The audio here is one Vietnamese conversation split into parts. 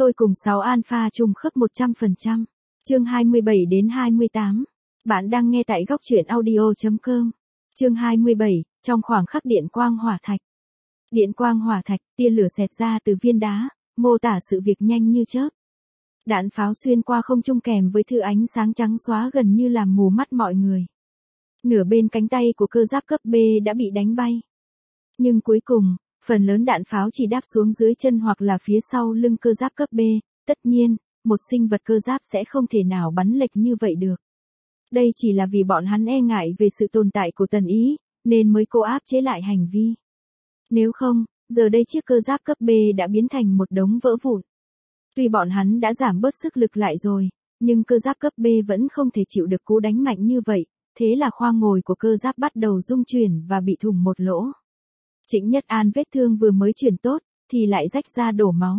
Tôi cùng 6 alpha trùng khớp 100%. Chương 27 đến 28. Bạn đang nghe tại góc truyện audio.com. Chương 27, trong khoảng khắc điện quang hỏa thạch. Điện quang hỏa thạch, tia lửa xẹt ra từ viên đá, mô tả sự việc nhanh như chớp. Đạn pháo xuyên qua không trung kèm với thứ ánh sáng trắng xóa gần như làm mù mắt mọi người. Nửa bên cánh tay của cơ giáp cấp B đã bị đánh bay. Nhưng cuối cùng, phần lớn đạn pháo chỉ đáp xuống dưới chân hoặc là phía sau lưng cơ giáp cấp B. Tất nhiên, một sinh vật cơ giáp sẽ không thể nào bắn lệch như vậy được. Đây chỉ là vì bọn hắn e ngại về sự tồn tại của Tần Ý, nên mới cố áp chế lại hành vi. Nếu không, giờ đây chiếc cơ giáp cấp B đã biến thành một đống vỡ vụn. Tuy bọn hắn đã giảm bớt sức lực lại rồi, nhưng cơ giáp cấp B vẫn không thể chịu được cú đánh mạnh như vậy, thế là khoang ngồi của cơ giáp bắt đầu rung chuyển và bị thủng một lỗ. Trịnh Nhất An vết thương vừa mới chuyển tốt, thì lại rách ra đổ máu.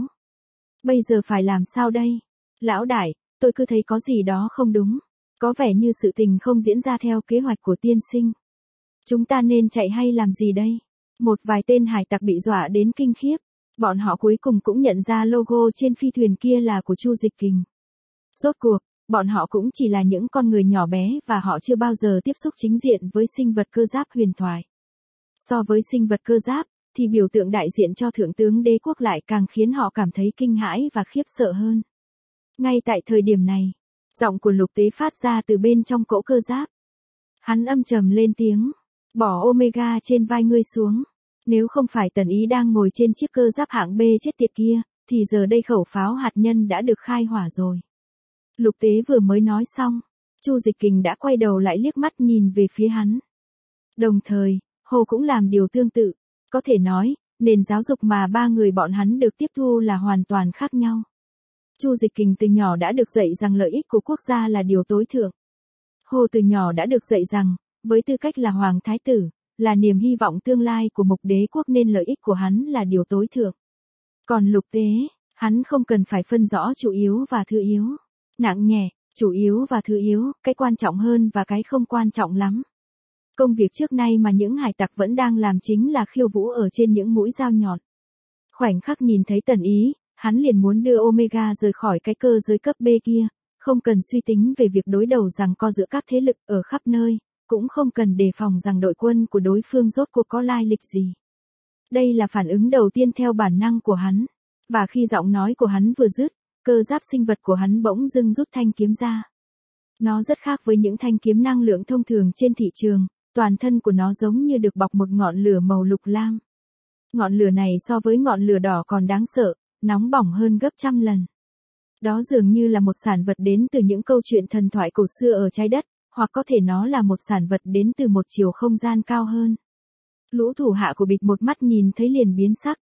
Bây giờ phải làm sao đây? Lão đại, tôi cứ thấy có gì đó không đúng. Có vẻ như sự tình không diễn ra theo kế hoạch của tiên sinh. Chúng ta nên chạy hay làm gì đây? Một vài tên hải tặc bị dọa đến kinh khiếp. Bọn họ cuối cùng cũng nhận ra logo trên phi thuyền kia là của Chu Dịch Kình. Rốt cuộc, bọn họ cũng chỉ là những con người nhỏ bé và họ chưa bao giờ tiếp xúc chính diện với sinh vật cơ giáp huyền thoại. So với sinh vật cơ giáp, thì biểu tượng đại diện cho thượng tướng đế quốc lại càng khiến họ cảm thấy kinh hãi và khiếp sợ hơn. Ngay tại thời điểm này, giọng của Lục Tế phát ra từ bên trong cỗ cơ giáp. Hắn âm trầm lên tiếng, bỏ Omega trên vai ngươi xuống. Nếu không phải Tần Ý đang ngồi trên chiếc cơ giáp hạng B chết tiệt kia, thì giờ đây khẩu pháo hạt nhân đã được khai hỏa rồi. Lục Tế vừa mới nói xong, Chu Dịch Kình đã quay đầu lại liếc mắt nhìn về phía hắn. Đồng thời, Hồ cũng làm điều tương tự. Có thể nói, nền giáo dục mà ba người bọn hắn được tiếp thu là hoàn toàn khác nhau. Chu Dịch Kình từ nhỏ đã được dạy rằng lợi ích của quốc gia là điều tối thượng. Hồ từ nhỏ đã được dạy rằng, với tư cách là hoàng thái tử, là niềm hy vọng tương lai của Mục Đế quốc nên lợi ích của hắn là điều tối thượng. Còn Lục Tế, hắn không cần phải phân rõ chủ yếu và thứ yếu, nặng nhẹ, chủ yếu và thứ yếu, cái quan trọng hơn và cái không quan trọng lắm. Công việc trước nay mà những hải tặc vẫn đang làm chính là khiêu vũ ở trên những mũi dao nhọn. Khoảnh khắc nhìn thấy Tần Ý, hắn liền muốn đưa Omega rời khỏi cái cơ giới cấp B kia, không cần suy tính về việc đối đầu giằng co giữa các thế lực ở khắp nơi, cũng không cần đề phòng rằng đội quân của đối phương rốt cuộc có lai lịch gì. Đây là phản ứng đầu tiên theo bản năng của hắn, và khi giọng nói của hắn vừa dứt, cơ giáp sinh vật của hắn bỗng dưng rút thanh kiếm ra. Nó rất khác với những thanh kiếm năng lượng thông thường trên thị trường, toàn thân của nó giống như được bọc một ngọn lửa màu lục lam. Ngọn lửa này so với ngọn lửa đỏ còn đáng sợ, nóng bỏng hơn gấp trăm lần. Đó dường như là một sản vật đến từ những câu chuyện thần thoại cổ xưa ở trái đất, hoặc có thể nó là một sản vật đến từ một chiều không gian cao hơn. Lũ thủ hạ của Bịt một mắt nhìn thấy liền biến sắc.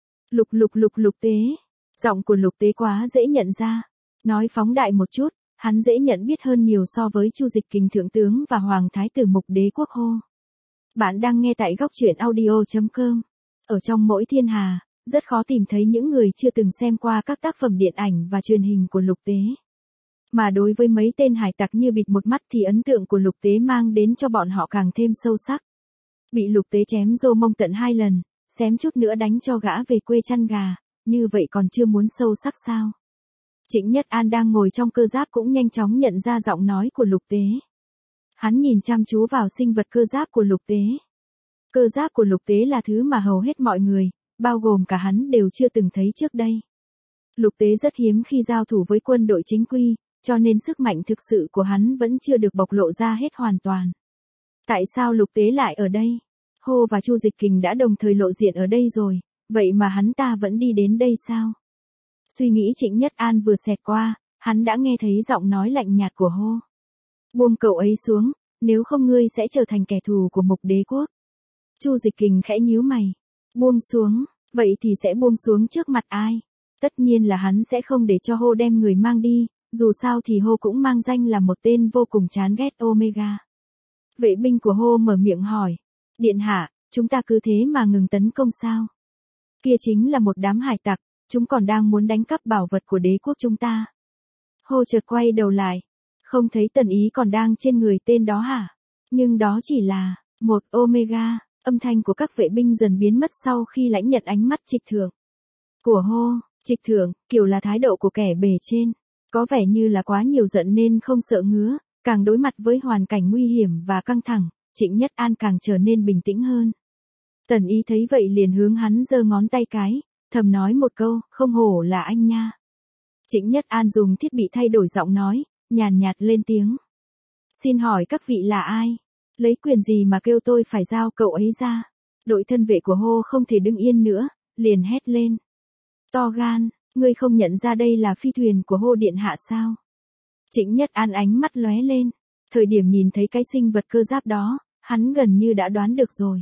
Lục Tế. Giọng của Lục Tế quá dễ nhận ra. Nói phóng đại một chút, hắn dễ nhận biết hơn nhiều so với Chu Dịch Kình thượng tướng và hoàng thái tử Mục Đế quốc Hồ. Bạn đang nghe tại góc truyện audio.com. Ở trong mỗi thiên hà, rất khó tìm thấy những người chưa từng xem qua các tác phẩm điện ảnh và truyền hình của Lục Tế. Mà đối với mấy tên hải tặc như Bịt một mắt thì ấn tượng của Lục Tế mang đến cho bọn họ càng thêm sâu sắc. Bị Lục Tế chém rô mông tận 2 lần, xém chút nữa đánh cho gã về quê chăn gà, như vậy còn chưa muốn sâu sắc sao? Trịnh Nhất An đang ngồi trong cơ giáp cũng nhanh chóng nhận ra giọng nói của Lục Tế. Hắn nhìn chăm chú vào sinh vật cơ giáp của Lục Tế. Cơ giáp của Lục Tế là thứ mà hầu hết mọi người, bao gồm cả hắn đều chưa từng thấy trước đây. Lục Tế rất hiếm khi giao thủ với quân đội chính quy, cho nên sức mạnh thực sự của hắn vẫn chưa được bộc lộ ra hết hoàn toàn. Tại sao Lục Tế lại ở đây? Hồ và Chu Dịch Kình đã đồng thời lộ diện ở đây rồi, vậy mà hắn ta vẫn đi đến đây sao? Suy nghĩ Trịnh Nhất An vừa xẹt qua, hắn đã nghe thấy giọng nói lạnh nhạt của Hồ. Buông cậu ấy xuống, nếu không ngươi sẽ trở thành kẻ thù của Mục Đế quốc. Chu Dịch Kình khẽ nhíu mày. Buông xuống, vậy thì sẽ buông xuống trước mặt ai? Tất nhiên là hắn sẽ không để cho Hồ đem người mang đi, dù sao thì Hồ cũng mang danh là một tên vô cùng chán ghét Omega. Vệ binh của Hồ mở miệng hỏi. Điện hạ, chúng ta cứ thế mà ngừng tấn công sao? Kia chính là một đám hải tặc, chúng còn đang muốn đánh cắp bảo vật của đế quốc chúng ta. Hồ chợt quay đầu lại. Không thấy Tần Ý còn đang trên người tên đó hả? Nhưng đó chỉ là một Omega. Âm thanh của các vệ binh dần biến mất sau khi lãnh nhận ánh mắt trịch thượng của Hồ. Trịch thượng, kiểu là thái độ của kẻ bề trên. Có vẻ như là quá nhiều giận nên không sợ ngứa, càng đối mặt với hoàn cảnh nguy hiểm và căng thẳng, Trịnh Nhất An càng trở nên bình tĩnh hơn. Tần Ý thấy vậy liền hướng hắn giơ ngón tay cái, thầm nói một câu, không hổ là anh nha. Trịnh Nhất An dùng thiết bị thay đổi giọng nói, nhàn nhạt lên tiếng. Xin hỏi các vị là ai? Lấy quyền gì mà kêu tôi phải giao cậu ấy ra? Đội thân vệ của Hô không thể đứng yên nữa, liền hét lên. To gan, ngươi không nhận ra đây là phi thuyền của Hô điện hạ sao? Trịnh Nhất An ánh mắt lóe lên, thời điểm nhìn thấy cái sinh vật cơ giáp đó, hắn gần như đã đoán được rồi.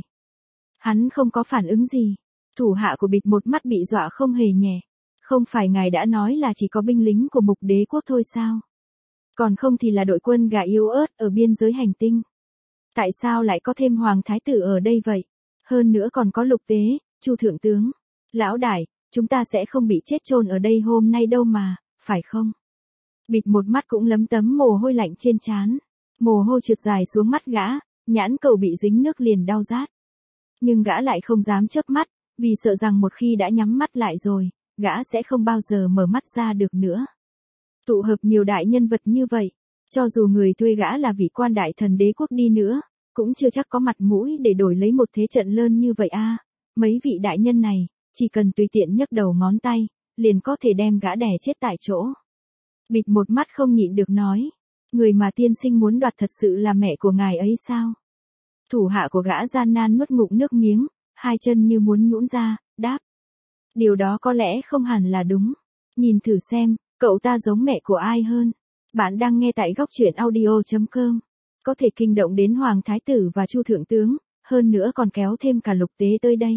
Hắn không có phản ứng gì, thủ hạ của Bịt một mắt bị dọa không hề nhẹ. Không phải ngài đã nói là chỉ có binh lính của Mục Đế quốc thôi sao? Còn không thì là đội quân gà yếu ớt ở biên giới hành tinh. Tại sao lại có thêm Hoàng Thái tử ở đây vậy? Hơn nữa còn có Lục Tế, Chu Thượng tướng. Lão đại, chúng ta sẽ không bị chết chôn ở đây hôm nay đâu mà, phải không? Bịt một mắt cũng lấm tấm mồ hôi lạnh trên trán. Mồ hôi trượt dài xuống mắt gã, nhãn cầu bị dính nước liền đau rát. Nhưng gã lại không dám chớp mắt, vì sợ rằng một khi đã nhắm mắt lại rồi, gã sẽ không bao giờ mở mắt ra được nữa. Tụ hợp nhiều đại nhân vật như vậy, cho dù người thuê gã là vị quan đại thần đế quốc đi nữa, cũng chưa chắc có mặt mũi để đổi lấy một thế trận lớn như vậy a. Mấy vị đại nhân này, chỉ cần tùy tiện nhấc đầu ngón tay, liền có thể đem gã đè chết tại chỗ. Bịt một mắt không nhịn được nói, người mà tiên sinh muốn đoạt thật sự là mẹ của ngài ấy sao? Thủ hạ của gã gian nan nuốt ngụm nước miếng, hai chân như muốn nhũn ra, đáp. Điều đó có lẽ không hẳn là đúng. Nhìn thử xem, cậu ta giống mẹ của ai hơn. Bạn đang nghe tại góc truyện audio.com. Có thể kinh động đến Hoàng Thái tử và Chu Thượng tướng, hơn nữa còn kéo thêm cả Lục Tế tới đây.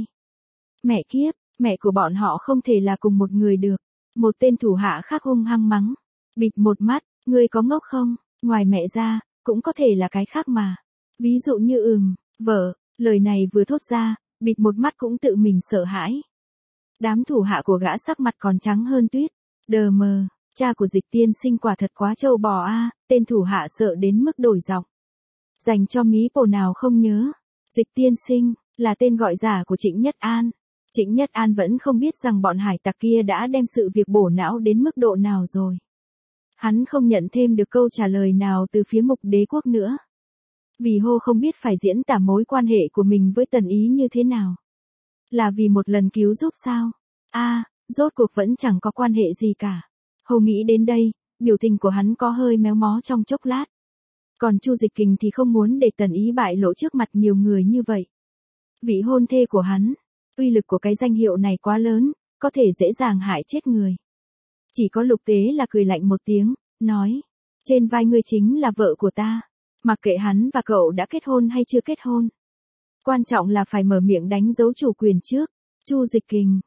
Mẹ kiếp, mẹ của bọn họ không thể là cùng một người được. Một tên thủ hạ khác hung hăng mắng. Bịt một mắt, ngươi có ngốc không? Ngoài mẹ ra, cũng có thể là cái khác mà. Ví dụ như vợ, lời này vừa thốt ra, Bịt một mắt cũng tự mình sợ hãi. Đám thủ hạ của gã sắc mặt còn trắng hơn tuyết. Đờ mờ, cha của Dịch tiên sinh quả thật quá trâu bò a. Tên thủ hạ sợ đến mức đổi giọng. Dành cho mí bồ nào không nhớ. Dịch tiên sinh, là tên gọi giả của Trịnh Nhất An. Trịnh Nhất An vẫn không biết rằng bọn hải tặc kia đã đem sự việc bổ não đến mức độ nào rồi. Hắn không nhận thêm được câu trả lời nào từ phía Mục Đế quốc nữa. Vì Hô không biết phải diễn tả mối quan hệ của mình với Tần Ý như thế nào. Là vì một lần cứu giúp sao? Rốt cuộc vẫn chẳng có quan hệ gì cả. Hô nghĩ đến đây, biểu tình của hắn có hơi méo mó trong chốc lát. Còn Chu Dịch Kình thì không muốn để Tần Ý bại lộ trước mặt nhiều người như vậy. Vị hôn thê của hắn, uy lực của cái danh hiệu này quá lớn, có thể dễ dàng hại chết người. Chỉ có Lục Tế là cười lạnh một tiếng, nói, trên vai ngươi chính là vợ của ta. Mặc kệ hắn và cậu đã kết hôn hay chưa kết hôn. Quan trọng là phải mở miệng đánh dấu chủ quyền trước. Chu Dịch Kình,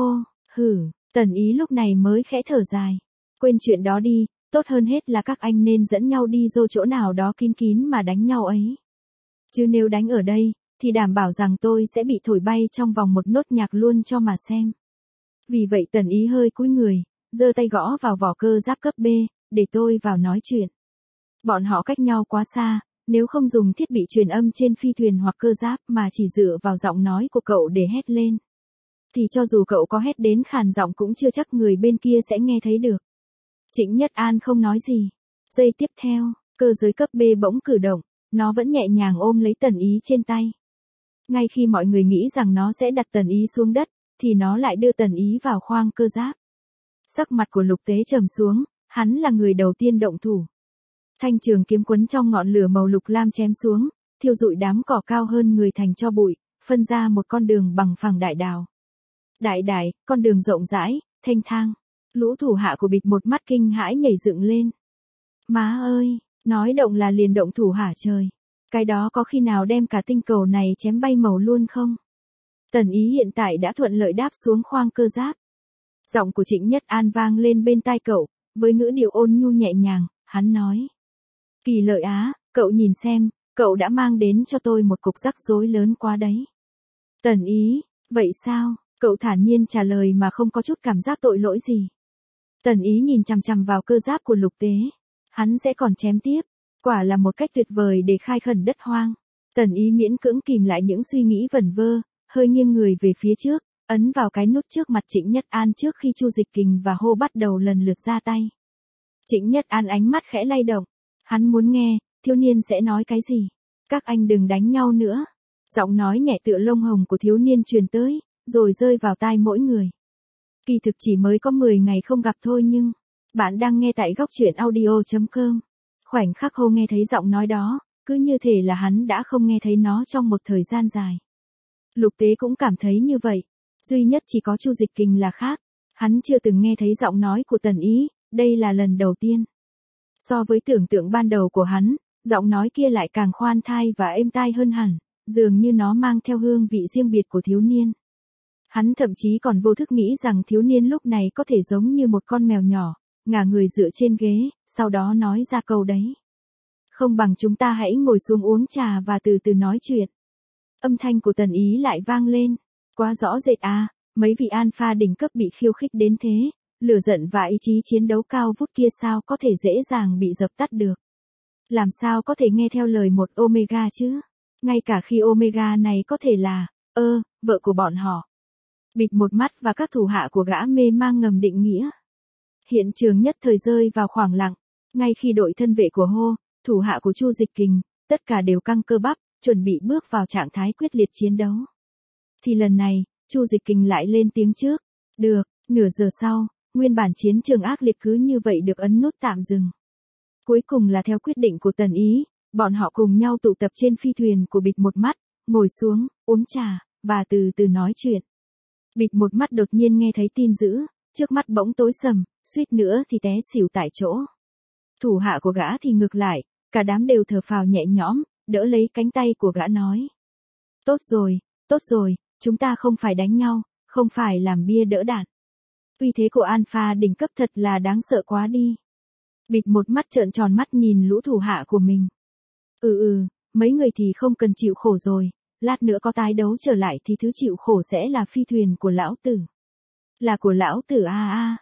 Tần Ý lúc này mới khẽ thở dài. Quên chuyện đó đi, tốt hơn hết là các anh nên dẫn nhau đi dô chỗ nào đó kín kín mà đánh nhau ấy. Chứ nếu đánh ở đây, thì đảm bảo rằng tôi sẽ bị thổi bay trong vòng một nốt nhạc luôn cho mà xem. Vì vậy Tần Ý hơi cúi người, giơ tay gõ vào vỏ cơ giáp cấp B, để tôi vào nói chuyện. Bọn họ cách nhau quá xa, nếu không dùng thiết bị truyền âm trên phi thuyền hoặc cơ giáp mà chỉ dựa vào giọng nói của cậu để hét lên. Thì cho dù cậu có hét đến khàn giọng cũng chưa chắc người bên kia sẽ nghe thấy được. Trịnh Nhất An không nói gì. Giây tiếp theo, cơ giới cấp B bỗng cử động, nó vẫn nhẹ nhàng ôm lấy Tần Ý trên tay. Ngay khi mọi người nghĩ rằng nó sẽ đặt Tần Ý xuống đất, thì nó lại đưa Tần Ý vào khoang cơ giáp. Sắc mặt của Lục Tế trầm xuống, hắn là người đầu tiên động thủ. Thanh trường kiếm quấn trong ngọn lửa màu lục lam chém xuống, thiêu rụi đám cỏ cao hơn người thành tro bụi, phân ra một con đường bằng phẳng đại đào. Đại, con đường rộng rãi, thênh thang. Lũ thủ hạ của Bịt một mắt kinh hãi nhảy dựng lên. Má ơi, nói động là liền động thủ hả trời. Cái đó có khi nào đem cả tinh cầu này chém bay màu luôn không? Tần Ý hiện tại đã thuận lợi đáp xuống khoang cơ giáp. Giọng của Trịnh Nhất An vang lên bên tai cậu, với ngữ điệu ôn nhu nhẹ nhàng, hắn nói. Kỳ Lợi á, cậu nhìn xem, cậu đã mang đến cho tôi một cục rắc rối lớn quá đấy. Tần Ý, vậy sao? Cậu thản nhiên trả lời mà không có chút cảm giác tội lỗi gì. Tần Ý nhìn chằm chằm vào cơ giáp của Lục Tế. Hắn sẽ còn chém tiếp. Quả là một cách tuyệt vời để khai khẩn đất hoang. Tần Ý miễn cưỡng kìm lại những suy nghĩ vẩn vơ, hơi nghiêng người về phía trước, ấn vào cái nút trước mặt Trịnh Nhất An trước khi Chu Dịch Kình và Hô bắt đầu lần lượt ra tay. Trịnh Nhất An ánh mắt khẽ lay động. Hắn muốn nghe, thiếu niên sẽ nói cái gì. Các anh đừng đánh nhau nữa. Giọng nói nhẹ tựa lông hồng của thiếu niên truyền tới, rồi rơi vào tai mỗi người. Kỳ thực chỉ mới có 10 ngày không gặp thôi nhưng, bạn đang nghe tại góc truyện audio.com. Khoảnh khắc Hô nghe thấy giọng nói đó, cứ như thể là hắn đã không nghe thấy nó trong một thời gian dài. Lục Tế cũng cảm thấy như vậy. Duy nhất chỉ có Chu Dịch Kình là khác. Hắn chưa từng nghe thấy giọng nói của Tần Ý, đây là lần đầu tiên. So với tưởng tượng ban đầu của hắn, giọng nói kia lại càng khoan thai và êm tai hơn hẳn, dường như nó mang theo hương vị riêng biệt của thiếu niên. Hắn thậm chí còn vô thức nghĩ rằng thiếu niên lúc này có thể giống như một con mèo nhỏ, ngả người dựa trên ghế, sau đó nói ra câu đấy. Không bằng chúng ta hãy ngồi xuống uống trà và từ từ nói chuyện. Âm thanh của Tần Ý lại vang lên. Quá rõ rệt à, mấy vị alpha đỉnh cấp bị khiêu khích đến thế, lửa giận và ý chí chiến đấu cao vút kia sao có thể dễ dàng bị dập tắt được. Làm sao có thể nghe theo lời một Omega chứ? Ngay cả khi Omega này có thể là, vợ của bọn họ. Bịt một mắt và các thủ hạ của gã mê mang ngầm định nghĩa. Hiện trường nhất thời rơi vào khoảng lặng, ngay khi đội thân vệ của Hô, thủ hạ của Chu Dịch Kình, tất cả đều căng cơ bắp, chuẩn bị bước vào trạng thái quyết liệt chiến đấu. Thì lần này, Chu Dịch Kình lại lên tiếng trước. Được, nửa giờ sau, nguyên bản chiến trường ác liệt cứ như vậy được ấn nút tạm dừng. Cuối cùng là theo quyết định của Tần Ý, bọn họ cùng nhau tụ tập trên phi thuyền của Bịt một mắt, ngồi xuống, uống trà, và từ từ nói chuyện. Bịt một mắt đột nhiên nghe thấy tin dữ, trước mắt bỗng tối sầm, suýt nữa thì té xỉu tại chỗ. Thủ hạ của gã thì ngược lại, cả đám đều thở phào nhẹ nhõm, đỡ lấy cánh tay của gã nói. Tốt rồi, chúng ta không phải đánh nhau, không phải làm bia đỡ đạn. Uy thế của alpha đỉnh cấp thật là đáng sợ quá đi. Bịt một mắt trợn tròn mắt nhìn lũ thủ hạ của mình. Mấy người thì không cần chịu khổ rồi, lát nữa có tái đấu trở lại thì thứ chịu khổ sẽ là phi thuyền của lão tử. Là của lão tử à.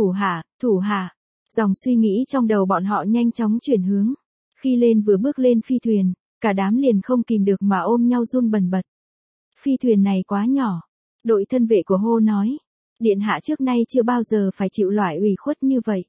Thủ hạ. Dòng suy nghĩ trong đầu bọn họ nhanh chóng chuyển hướng. Khi vừa bước lên phi thuyền, cả đám liền không kìm được mà ôm nhau run bần bật. Phi thuyền này quá nhỏ. Đội thân vệ của Hô nói. Điện hạ trước nay chưa bao giờ phải chịu loại ủy khuất như vậy.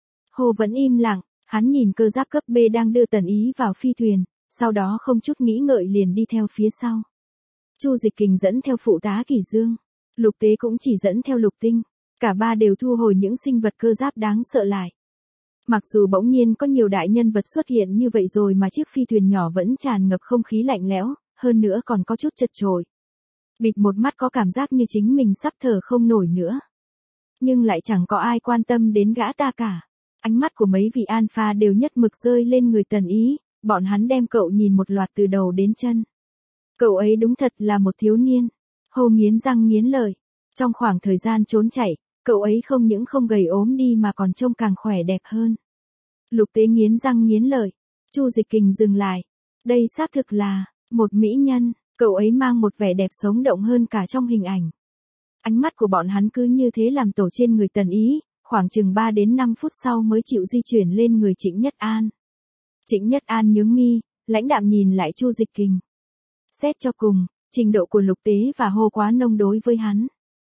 Hô vẫn im lặng, hắn nhìn cơ giáp cấp B đang đưa Tần Ý vào phi thuyền, sau đó không chút nghĩ ngợi liền đi theo phía sau. Chu Dịch Kình dẫn theo phụ tá Kỷ Dương, Lục Tế cũng chỉ dẫn theo Lục Tinh, cả ba đều thu hồi những sinh vật cơ giáp đáng sợ lại. Mặc dù bỗng nhiên có nhiều đại nhân vật xuất hiện như vậy rồi mà chiếc phi thuyền nhỏ vẫn tràn ngập không khí lạnh lẽo, hơn nữa còn có chút chật chội. Bịt một mắt có cảm giác như chính mình sắp thở không nổi nữa. Nhưng lại chẳng có ai quan tâm đến gã ta cả. Ánh mắt của mấy vị alpha đều nhất mực rơi lên người Tần Ý, bọn hắn đem cậu nhìn một loạt từ đầu đến chân. Cậu ấy đúng thật là một thiếu niên. Hô nghiến răng nghiến lợi. Trong khoảng thời gian trốn chạy, cậu ấy không những không gầy ốm đi mà còn trông càng khỏe đẹp hơn. Lục Tế nghiến răng nghiến lợi. Chu Dịch Kình dừng lại. Đây xác thực là một mỹ nhân, cậu ấy mang một vẻ đẹp sống động hơn cả trong hình ảnh. Ánh mắt của bọn hắn cứ như thế làm tổ trên người Tần Ý, khoảng chừng 3 đến 5 phút sau mới chịu di chuyển lên người Trịnh Nhất An. Trịnh Nhất An nhướng mi, lãnh đạm nhìn lại Chu Dịch Kình. Xét cho cùng, trình độ của Lục Tế và Hô quá nông đối với hắn.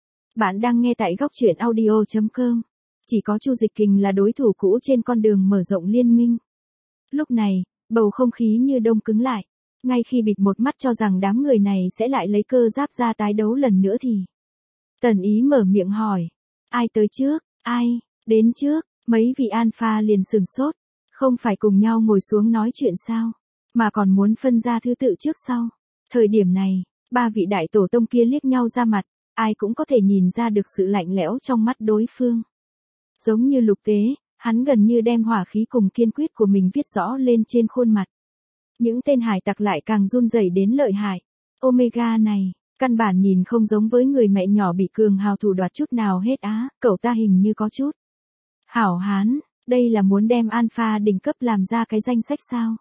Bạn đang nghe tại góc truyện audio.com. Chỉ có Chu Dịch Kình là đối thủ cũ trên con đường mở rộng liên minh. Lúc này, bầu không khí như đông cứng lại. Ngay khi Bịt một mắt cho rằng đám người này sẽ lại lấy cơ giáp ra tái đấu lần nữa thì Tần Ý mở miệng hỏi. Ai tới trước? Ai đến trước? Mấy vị alpha liền sừng sốt. Không phải cùng nhau ngồi xuống nói chuyện sao? Mà còn muốn phân ra thứ tự trước sau. Thời điểm này, ba vị đại tổ tông kia liếc nhau ra mặt. Ai cũng có thể nhìn ra được sự lạnh lẽo trong mắt đối phương. Giống như Lục Tế, hắn gần như đem hỏa khí cùng kiên quyết của mình viết rõ lên trên khuôn mặt. Những tên hải tặc lại càng run rẩy đến lợi hại. Omega này, căn bản nhìn không giống với người mẹ nhỏ bị cường hào thủ đoạt chút nào hết á, cậu ta hình như có chút hảo hán, đây là muốn đem alpha đỉnh cấp làm ra cái danh sách sao?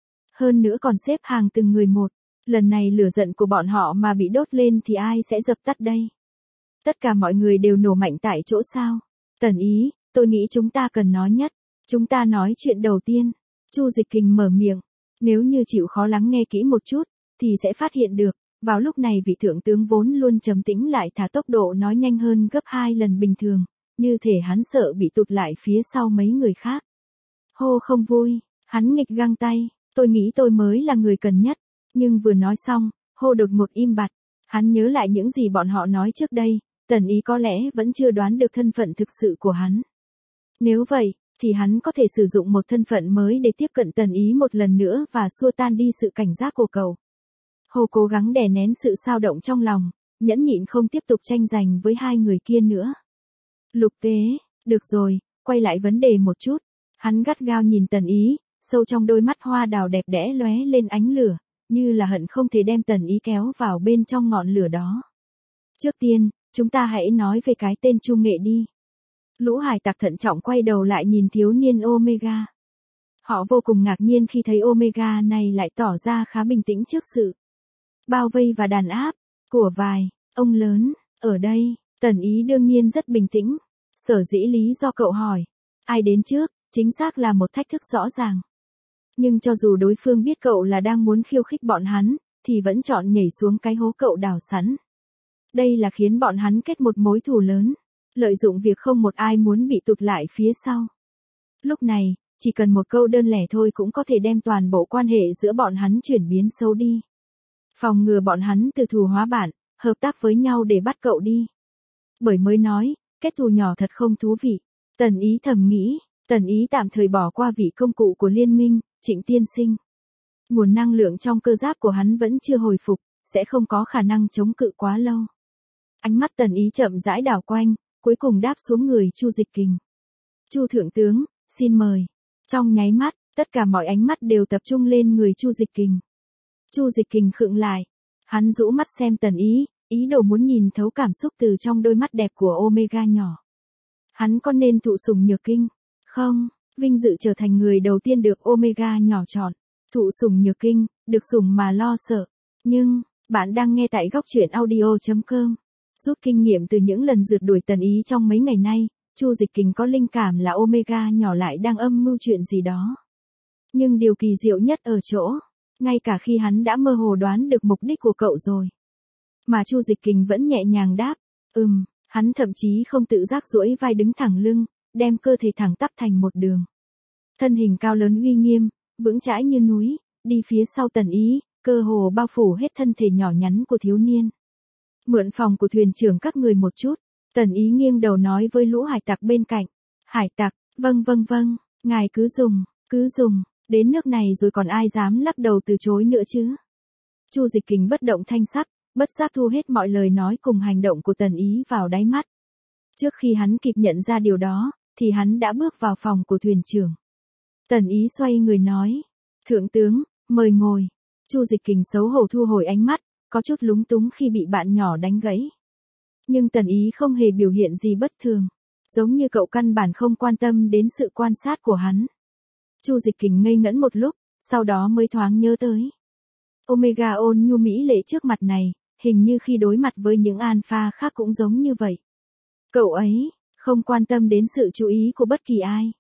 Hơn nữa còn xếp hàng từng người một, lần này lửa giận của bọn họ mà bị đốt lên thì ai sẽ dập tắt đây? Tất cả mọi người đều nổ mạnh tại chỗ sao? Tần Ý, tôi nghĩ chúng ta cần nói nhất. Chúng ta nói chuyện đầu tiên. Chu Dịch Kình mở miệng. Nếu như chịu khó lắng nghe kỹ một chút, thì sẽ phát hiện được, Vào lúc này vị thượng tướng vốn luôn trầm tĩnh lại thả tốc độ nói nhanh hơn gấp 2 lần bình thường, như thể hắn sợ bị tụt lại phía sau mấy người khác. Hô không vui, hắn nghịch găng tay, tôi nghĩ tôi mới là người cần nhất, nhưng vừa nói xong, Hô đột ngột im bặt, hắn nhớ lại những gì bọn họ nói trước đây, Tần Ý có lẽ vẫn chưa đoán được thân phận thực sự của hắn. Nếu vậy, thì hắn có thể sử dụng một thân phận mới để tiếp cận Tần Ý một lần nữa và xua tan đi sự cảnh giác của cậu. Hồ cố gắng đè nén sự xao động trong lòng, nhẫn nhịn không tiếp tục tranh giành với hai người kia nữa. Lục Tế, được rồi, quay lại vấn đề một chút. Hắn gắt gao nhìn Tần Ý, sâu trong đôi mắt hoa đào đẹp đẽ lóe lên ánh lửa, như là hận không thể đem Tần Ý kéo vào bên trong ngọn lửa đó. Trước tiên, chúng ta hãy nói về cái tên Chu Nghệ đi. Lũ hải tặc thận trọng quay đầu lại nhìn thiếu niên Omega. Họ vô cùng ngạc nhiên khi thấy Omega này lại tỏ ra khá bình tĩnh trước sự bao vây và đàn áp của vài ông lớn ở đây. Tần Ý đương nhiên rất bình tĩnh. Sở dĩ lý do cậu hỏi, ai đến trước, chính xác là một thách thức rõ ràng. Nhưng cho dù đối phương biết cậu là đang muốn khiêu khích bọn hắn, thì vẫn chọn nhảy xuống cái hố cậu đào sẵn. Đây là khiến bọn hắn kết một mối thù lớn, lợi dụng việc không một ai muốn bị tụt lại phía sau. Lúc này, chỉ cần một câu đơn lẻ thôi cũng có thể đem toàn bộ quan hệ giữa bọn hắn chuyển biến xấu đi. Phòng ngừa bọn hắn từ thù hóa bạn, hợp tác với nhau để bắt cậu đi. Bởi mới nói, kết thù nhỏ thật không thú vị. Tần Ý thầm nghĩ, Tần Ý tạm thời bỏ qua vị công cụ của liên minh, Trịnh tiên sinh. Nguồn năng lượng trong cơ giáp của hắn vẫn chưa hồi phục, sẽ không có khả năng chống cự quá lâu. Ánh mắt Tần Ý chậm rãi đảo quanh, cuối cùng đáp xuống người Chu Dịch Kình. Chu thượng tướng, xin mời. Trong nháy mắt, tất cả mọi ánh mắt đều tập trung lên người Chu Dịch Kình. Chu Dịch Kình khựng lại. Hắn rũ mắt xem Tần Ý, ý đồ muốn nhìn thấu cảm xúc từ trong đôi mắt đẹp của Omega nhỏ. Hắn có nên thụ sủng nhược kinh? Không, vinh dự trở thành người đầu tiên được Omega nhỏ chọn. Thụ sủng nhược kinh, được sủng mà lo sợ. Nhưng, bạn đang nghe tại góc truyện audio.com. Rút kinh nghiệm từ những lần rượt đuổi Tần Ý trong mấy ngày nay, Chu Dịch Kình có linh cảm là Omega nhỏ lại đang âm mưu chuyện gì đó. Nhưng điều kỳ diệu nhất ở chỗ, ngay cả khi hắn đã mơ hồ đoán được mục đích của cậu rồi, mà Chu Dịch Kình vẫn nhẹ nhàng đáp, hắn thậm chí không tự giác duỗi vai đứng thẳng lưng, đem cơ thể thẳng tắp thành một đường. Thân hình cao lớn uy nghiêm, vững chãi như núi, đi phía sau Tần Ý, cơ hồ bao phủ hết thân thể nhỏ nhắn của thiếu niên. Mượn phòng của thuyền trưởng các người một chút, Tần Ý nghiêng đầu nói với lũ hải tặc bên cạnh. Hải tặc, vâng, ngài cứ dùng, đến nước này rồi còn ai dám lắc đầu từ chối nữa chứ. Chu Dịch Kình bất động thanh sắc, bất giác thu hết mọi lời nói cùng hành động của Tần Ý vào đáy mắt. Trước khi hắn kịp nhận ra điều đó, thì hắn đã bước vào phòng của thuyền trưởng. Tần Ý xoay người nói, thượng tướng, mời ngồi. Chu Dịch Kình xấu hổ thu hồi ánh mắt, có chút lúng túng khi bị bạn nhỏ đánh gãy. Nhưng Tần Ý không hề biểu hiện gì bất thường, giống như cậu căn bản không quan tâm đến sự quan sát của hắn. Chu Dịch Kình ngây ngẩn một lúc, sau đó mới thoáng nhớ tới. Omega ôn nhu mỹ lệ trước mặt này, hình như khi đối mặt với những alpha khác cũng giống như vậy. Cậu ấy, không quan tâm đến sự chú ý của bất kỳ ai.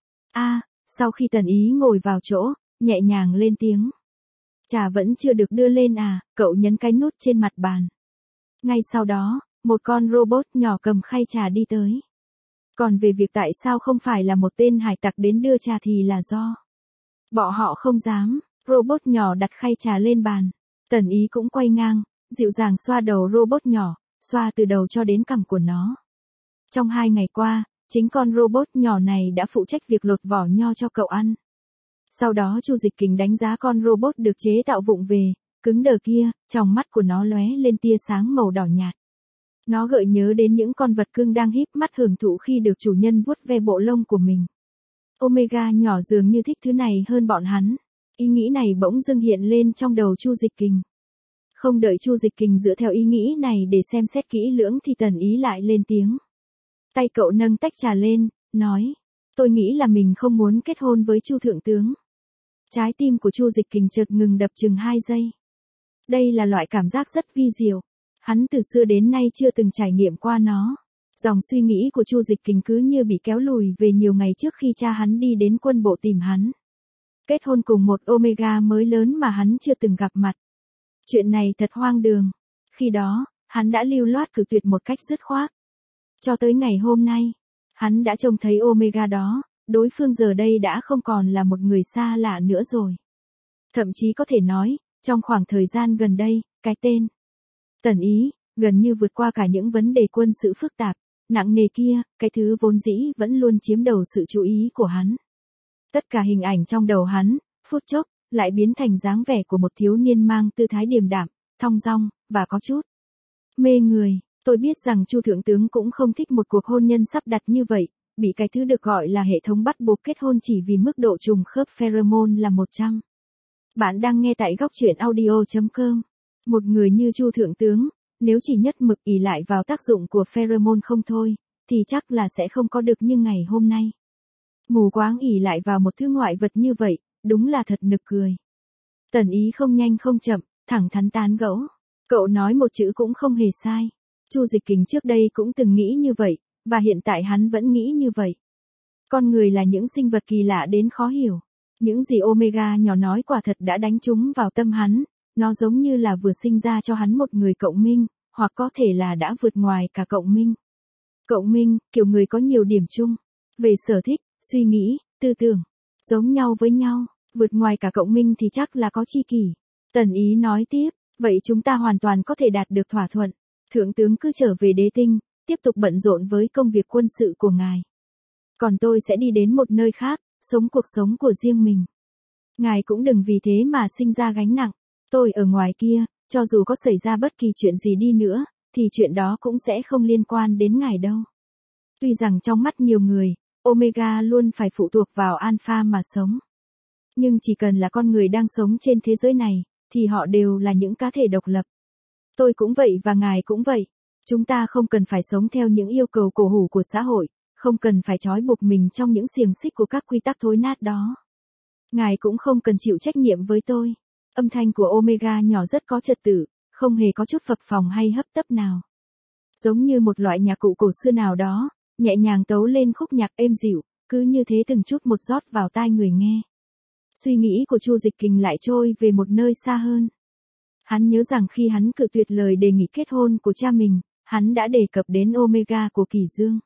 Sau khi Tần Ý ngồi vào chỗ, nhẹ nhàng lên tiếng. Trà vẫn chưa được đưa lên à, cậu nhấn cái nút trên mặt bàn. Ngay sau đó, một con robot nhỏ cầm khay trà đi tới. Còn về việc tại sao không phải là một tên hải tặc đến đưa trà thì là do bọn họ không dám. Robot nhỏ đặt khay trà lên bàn. Tần Ý cũng quay ngang, dịu dàng xoa đầu robot nhỏ, xoa từ đầu cho đến cằm của nó. Trong 2 ngày qua, chính con robot nhỏ này đã phụ trách việc lột vỏ nho cho cậu ăn. Sau đó Chu Dịch Kình đánh giá con robot được chế tạo vụng về, cứng đờ kia, trong mắt của nó lóe lên tia sáng màu đỏ nhạt. Nó gợi nhớ đến những con vật cưng đang híp mắt hưởng thụ khi được chủ nhân vuốt ve bộ lông của mình. Omega nhỏ dường như thích thứ này hơn bọn hắn. Ý nghĩ này bỗng dưng hiện lên trong đầu Chu Dịch Kình. Không đợi Chu Dịch Kình dựa theo ý nghĩ này để xem xét kỹ lưỡng thì Tần Ý lại lên tiếng. Tay cậu nâng tách trà lên, nói, tôi nghĩ là mình không muốn kết hôn với Chu thượng tướng. Trái tim của Chu Dịch Kình chợt ngừng đập chừng 2 giây. Đây là loại cảm giác rất vi diệu. Hắn từ xưa đến nay chưa từng trải nghiệm qua nó. Dòng suy nghĩ của Chu Dịch Kình cứ như bị kéo lùi về nhiều ngày trước khi cha hắn đi đến quân bộ tìm hắn. Kết hôn cùng một Omega mới lớn mà hắn chưa từng gặp mặt. Chuyện này thật hoang đường. Khi đó, hắn đã lưu loát cự tuyệt một cách dứt khoát. Cho tới ngày hôm nay, hắn đã trông thấy Omega đó, đối phương giờ đây đã không còn là một người xa lạ nữa rồi. Thậm chí có thể nói, trong khoảng thời gian gần đây, cái tên Tần Ý, gần như vượt qua cả những vấn đề quân sự phức tạp, nặng nề kia, cái thứ vốn dĩ vẫn luôn chiếm đầu sự chú ý của hắn. Tất cả hình ảnh trong đầu hắn, phút chốc, lại biến thành dáng vẻ của một thiếu niên mang tư thái điềm đạm, thong dong, và có chút mê người. Tôi biết rằng Chu thượng tướng cũng không thích một cuộc hôn nhân sắp đặt như vậy, bị cái thứ được gọi là hệ thống bắt buộc kết hôn chỉ vì mức độ trùng khớp pheromone là 100. Bạn đang nghe tại góc truyện audio.com. Một người như Chu thượng tướng, nếu chỉ nhất mực ỷ lại vào tác dụng của pheromone không thôi, thì chắc là sẽ không có được như ngày hôm nay. Mù quáng ỷ lại vào một thứ ngoại vật như vậy, đúng là thật nực cười. Tần Ý không nhanh không chậm, thẳng thắn tán gẫu. Cậu nói một chữ cũng không hề sai. Chu Dịch Kình trước đây cũng từng nghĩ như vậy, và hiện tại hắn vẫn nghĩ như vậy. Con người là những sinh vật kỳ lạ đến khó hiểu. Những gì Omega nhỏ nói quả thật đã đánh trúng vào tâm hắn, nó giống như là vừa sinh ra cho hắn một người cộng minh, hoặc có thể là đã vượt ngoài cả cộng minh. Cộng minh, kiểu người có nhiều điểm chung, về sở thích, suy nghĩ, tư tưởng, giống nhau với nhau, vượt ngoài cả cộng minh thì chắc là có tri kỷ. Tần Ý nói tiếp, vậy chúng ta hoàn toàn có thể đạt được thỏa thuận. Thượng tướng cứ trở về Đế Tinh, tiếp tục bận rộn với công việc quân sự của ngài. Còn tôi sẽ đi đến một nơi khác, sống cuộc sống của riêng mình. Ngài cũng đừng vì thế mà sinh ra gánh nặng. Tôi ở ngoài kia, cho dù có xảy ra bất kỳ chuyện gì đi nữa, thì chuyện đó cũng sẽ không liên quan đến ngài đâu. Tuy rằng trong mắt nhiều người, Omega luôn phải phụ thuộc vào Alpha mà sống. Nhưng chỉ cần là con người đang sống trên thế giới này, thì họ đều là những cá thể độc lập. Tôi cũng vậy và ngài cũng vậy. Chúng ta không cần phải sống theo những yêu cầu cổ hủ của xã hội, không cần phải trói buộc mình trong những xiềng xích của các quy tắc thối nát đó. Ngài cũng không cần chịu trách nhiệm với tôi. Âm thanh của Omega nhỏ rất có trật tự, không hề có chút phập phồng hay hấp tấp nào. Giống như một loại nhạc cụ cổ xưa nào đó, nhẹ nhàng tấu lên khúc nhạc êm dịu, cứ như thế từng chút một rót vào tai người nghe. Suy nghĩ của Chu Dịch Kình lại trôi về một nơi xa hơn. Hắn nhớ rằng khi hắn cự tuyệt lời đề nghị kết hôn của cha mình, hắn đã đề cập đến Omega của Kỳ Dương.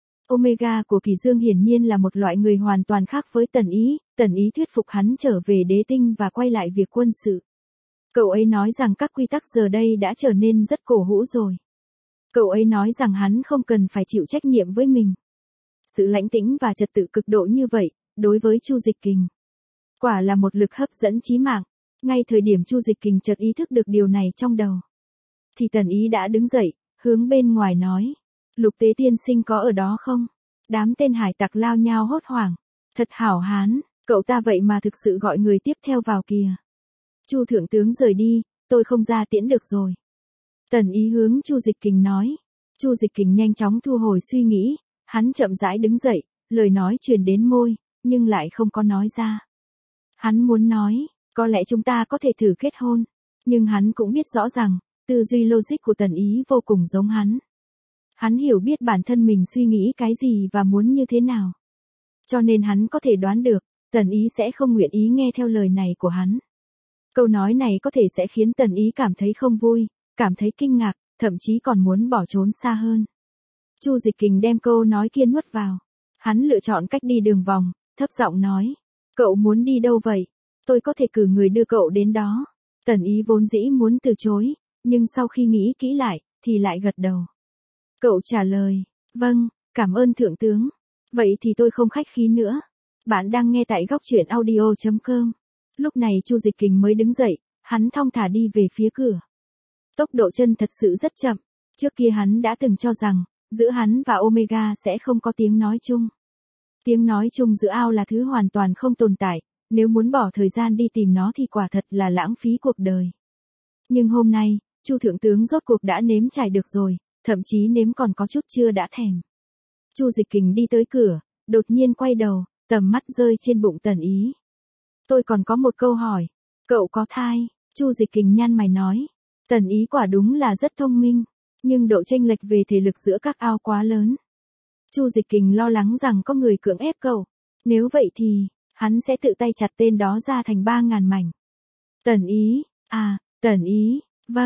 Omega của Kỳ Dương hiển nhiên là một loại người hoàn toàn khác với Tần Ý thuyết phục hắn trở về Đế Tinh và quay lại việc quân sự. Cậu ấy nói rằng các quy tắc giờ đây đã trở nên rất cổ hủ rồi. Cậu ấy nói rằng hắn không cần phải chịu trách nhiệm với mình. Sự lãnh tĩnh và trật tự cực độ như vậy, đối với Chu Dịch Kình, quả là một lực hấp dẫn chí mạng. Ngay thời điểm Chu Dịch Kình chợt ý thức được điều này trong đầu, thì Tần Ý đã đứng dậy, hướng bên ngoài nói. Lục Tế tiên sinh có ở đó không? Đám tên hải tặc lao nhao hốt hoảng. Thật hảo hán, cậu ta vậy mà thực sự gọi người tiếp theo vào kìa. Chu thượng tướng rời đi, tôi không ra tiễn được rồi. Tần Ý hướng Chu Dịch Kình nói. Chu Dịch Kình nhanh chóng thu hồi suy nghĩ, hắn chậm rãi đứng dậy, lời nói truyền đến môi, nhưng lại không có nói ra. Hắn muốn nói, có lẽ chúng ta có thể thử kết hôn, nhưng hắn cũng biết rõ rằng, tư duy logic của Tần Ý vô cùng giống hắn. Hắn hiểu biết bản thân mình suy nghĩ cái gì và muốn như thế nào. Cho nên hắn có thể đoán được, Tần Ý sẽ không nguyện ý nghe theo lời này của hắn. Câu nói này có thể sẽ khiến Tần Ý cảm thấy không vui, cảm thấy kinh ngạc, thậm chí còn muốn bỏ trốn xa hơn. Chu Dịch Kình đem câu nói kia nuốt vào. Hắn lựa chọn cách đi đường vòng, thấp giọng nói. Cậu muốn đi đâu vậy? Tôi có thể cử người đưa cậu đến đó. Tần Ý vốn dĩ muốn từ chối, nhưng sau khi nghĩ kỹ lại, thì lại gật đầu. Cậu trả lời, vâng, cảm ơn thượng tướng. Vậy thì tôi không khách khí nữa. Bạn đang nghe tại góc truyện audio.com. Lúc này Chu Dịch Kình mới đứng dậy, hắn thong thả đi về phía cửa. Tốc độ chân thật sự rất chậm. Trước kia hắn đã từng cho rằng, giữa hắn và Omega sẽ không có tiếng nói chung. Tiếng nói chung giữa ao là thứ hoàn toàn không tồn tại, nếu muốn bỏ thời gian đi tìm nó thì quả thật là lãng phí cuộc đời. Nhưng hôm nay, Chu thượng tướng rốt cuộc đã nếm trải được rồi, thậm chí nếm còn có chút chưa đã thèm. Chu Dịch Kình đi tới cửa, đột nhiên quay đầu, tầm mắt rơi trên bụng Tần Ý. Tôi còn có một câu hỏi, cậu có thai? Chu Dịch Kình nhăn mày nói. Tần Ý quả đúng là rất thông minh, nhưng độ chênh lệch về thể lực giữa các ao quá lớn. Chu Dịch Kình lo lắng rằng có người cưỡng ép cậu. Nếu vậy thì, hắn sẽ tự tay chặt tên đó ra thành 3.000 mảnh. Tần Ý, Tần Ý, vâng,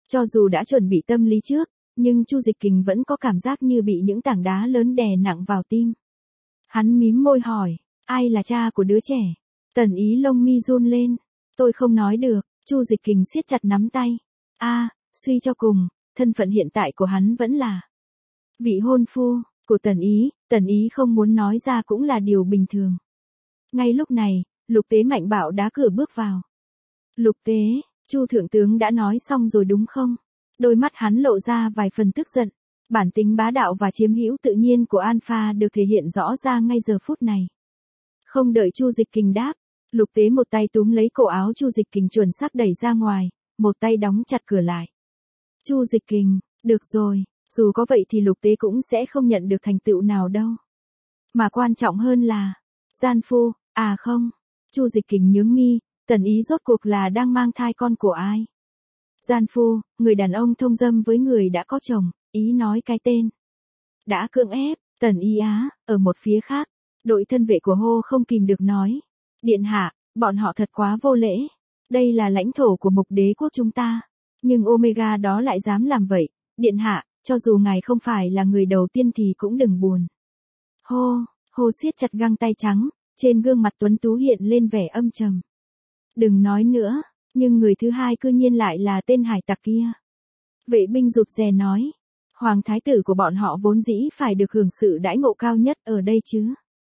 Cho dù đã chuẩn bị tâm lý trước, nhưng Chu Dịch Kình vẫn có cảm giác như bị những tảng đá lớn đè nặng vào tim. Hắn mím môi hỏi, ai là cha của đứa trẻ? Tần Ý lông mi run lên. Tôi không nói được. Chu Dịch Kình siết chặt nắm tay. Suy cho cùng, thân phận hiện tại của hắn vẫn là vị hôn phu của Tần Ý không muốn nói ra cũng là điều bình thường. Ngay lúc này, Lục Tế mạnh bạo đá cửa bước vào. Lục Tế, Chu thượng tướng đã nói xong rồi đúng không? Đôi mắt hắn lộ ra vài phần tức giận. Bản tính bá đạo và chiếm hữu tự nhiên của Alpha được thể hiện rõ ra ngay giờ phút này. Không đợi Chu Dịch Kình đáp, Lục Tế một tay túm lấy cổ áo Chu Dịch Kình chuẩn xác đẩy ra ngoài, một tay đóng chặt cửa lại. Chu Dịch Kình, được rồi, dù có vậy thì Lục Tế cũng sẽ không nhận được thành tựu nào đâu. Mà quan trọng hơn là, gian phu, không. Chu Dịch Kình nhướng mi, Tần Ý rốt cuộc là đang mang thai con của ai? Gian phu, người đàn ông thông dâm với người đã có chồng, Ý nói cái tên. Đã cưỡng ép, Tần Ý ở một phía khác, đội thân vệ của Hô không kìm được nói. Điện hạ, bọn họ thật quá vô lễ. Đây là lãnh thổ của Mục Đế quốc chúng ta. Nhưng Omega đó lại dám làm vậy. Điện hạ, cho dù ngài không phải là người đầu tiên thì cũng đừng buồn. Hô siết chặt găng tay trắng, trên gương mặt tuấn tú hiện lên vẻ âm trầm. Đừng nói nữa, nhưng người thứ hai cư nhiên lại là tên hải tặc kia. Vệ binh rụt rè nói, hoàng thái tử của bọn họ vốn dĩ phải được hưởng sự đãi ngộ cao nhất ở đây chứ.